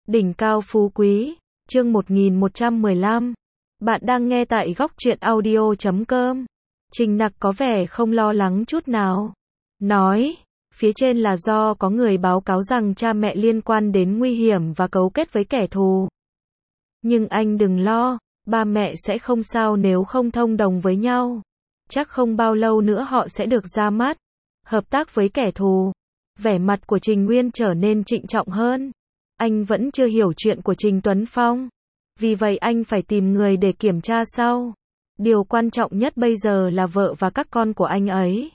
Đỉnh cao phú quý, chương 1115. Bạn đang nghe tại góc truyện audio.com. Trình Nặc có vẻ không lo lắng chút nào. Nói, phía trên là do có người báo cáo rằng cha mẹ liên quan đến nguy hiểm và cấu kết với kẻ thù. Nhưng anh đừng lo, ba mẹ sẽ không sao nếu không thông đồng với nhau. Chắc không bao lâu nữa họ sẽ được ra mắt. Hợp tác với kẻ thù. Vẻ mặt của Trình Nguyên trở nên trịnh trọng hơn. Anh vẫn chưa hiểu chuyện của Trình Tuấn Phong. Vì vậy anh phải tìm người để kiểm tra sau. Điều quan trọng nhất bây giờ là vợ và các con của anh ấy.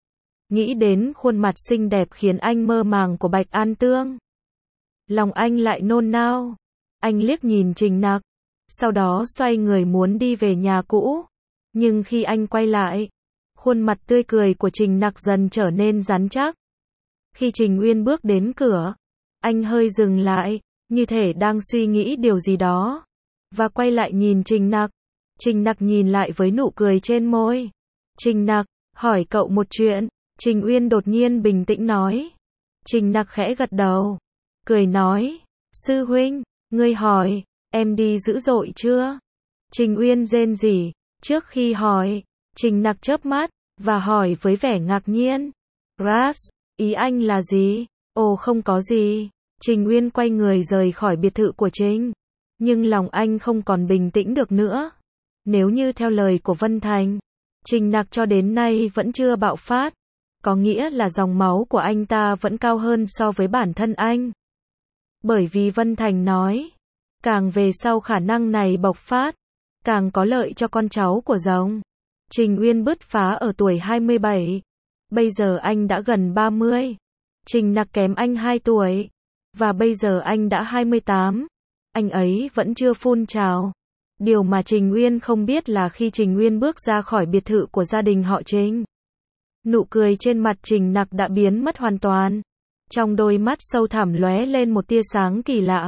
Nghĩ đến khuôn mặt xinh đẹp khiến anh mơ màng của Bạch An Tương. Lòng anh lại nôn nao. Anh liếc nhìn Trình Nặc. Sau đó xoay người muốn đi về nhà cũ. Nhưng khi anh quay lại, khuôn mặt tươi cười của Trình Nặc dần trở nên rắn chắc. Khi Trình Uyên bước đến cửa, anh hơi dừng lại, như thể đang suy nghĩ điều gì đó. Và quay lại nhìn Trình Nặc. Trình Nặc nhìn lại với nụ cười trên môi. Trình Nặc, hỏi cậu một chuyện. Trình Uyên đột nhiên bình tĩnh nói. Trình Nặc khẽ gật đầu. Cười nói. Sư huynh, ngươi hỏi, em đi dữ dội chưa? Trình Uyên rên rỉ. Trước khi hỏi, Trình Nặc chớp mắt, và hỏi với vẻ ngạc nhiên. Ras, ý anh là gì? Ồ không có gì. Trình Uyên quay người rời khỏi biệt thự của Trình. Nhưng lòng anh không còn bình tĩnh được nữa. Nếu như theo lời của Vân Thành, Trình Nặc cho đến nay vẫn chưa bạo phát. Có nghĩa là dòng máu của anh ta vẫn cao hơn so với bản thân anh. Bởi vì Vân Thành nói, càng về sau khả năng này bộc phát, càng có lợi cho con cháu của rồng. Trình Uyên bứt phá ở tuổi 27. Bây giờ anh đã gần 30. Trình Nặc kém anh 2 tuổi. Và bây giờ anh đã 28. Anh ấy vẫn chưa phun trào. Điều mà Trình Uyên không biết là khi Trình Uyên bước ra khỏi biệt thự của gia đình họ Trình, nụ cười trên mặt Trình Nặc đã biến mất hoàn toàn. Trong đôi mắt sâu thẳm lóe lên một tia sáng kỳ lạ.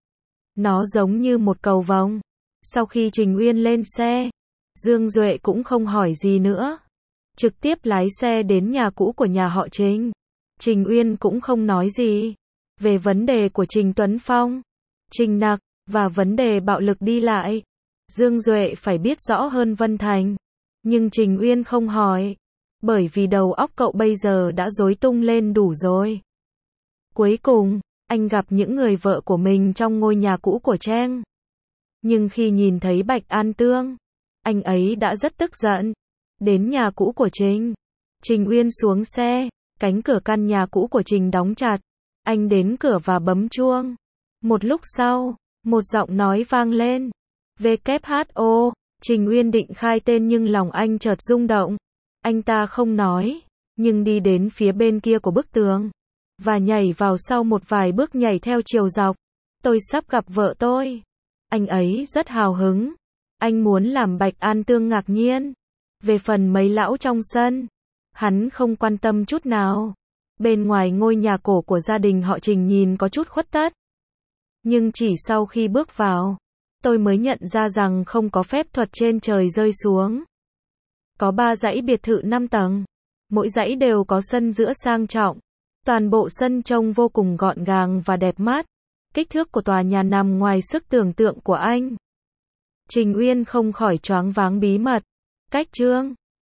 Nó giống như một cầu vồng. Sau khi Trình Uyên lên xe, Dương Duệ cũng không hỏi gì nữa. Trực tiếp lái xe đến nhà cũ của nhà họ Trình. Trình Uyên cũng không nói gì. Về vấn đề của Trình Tuấn Phong, Trình Nặc, và vấn đề bạo lực đi lại, Dương Duệ phải biết rõ hơn Vân Thành. Nhưng Trình Uyên không hỏi. Bởi vì đầu óc cậu bây giờ đã rối tung lên đủ rồi. Cuối cùng, anh gặp những người vợ của mình trong ngôi nhà cũ của Trang. Nhưng khi nhìn thấy Bạch An Tương, anh ấy đã rất tức giận. Đến nhà cũ của Trình. Trình Uyên xuống xe, cánh cửa căn nhà cũ của Trình đóng chặt. Anh đến cửa và bấm chuông. Một lúc sau, một giọng nói vang lên. WHO. Trình Uyên định khai tên nhưng lòng anh chợt rung động. Anh ta không nói, nhưng đi đến phía bên kia của bức tường. Và nhảy vào sau một vài bước nhảy theo chiều dọc. Tôi sắp gặp vợ tôi. Anh ấy rất hào hứng. Anh muốn làm Bạch An Tương ngạc nhiên. Về phần mấy lão trong sân, hắn không quan tâm chút nào. Bên ngoài ngôi nhà cổ của gia đình họ Trình nhìn có chút khuất tất. Nhưng chỉ sau khi bước vào, tôi mới nhận ra rằng không có phép thuật trên trời rơi xuống. Có 3 dãy biệt thự 5 tầng. Mỗi dãy đều có sân giữa sang trọng. Toàn bộ sân trông vô cùng gọn gàng và đẹp mắt. Kích thước của tòa nhà nằm ngoài sức tưởng tượng của anh. Trình Uyên không khỏi choáng váng bí mật. Cách chương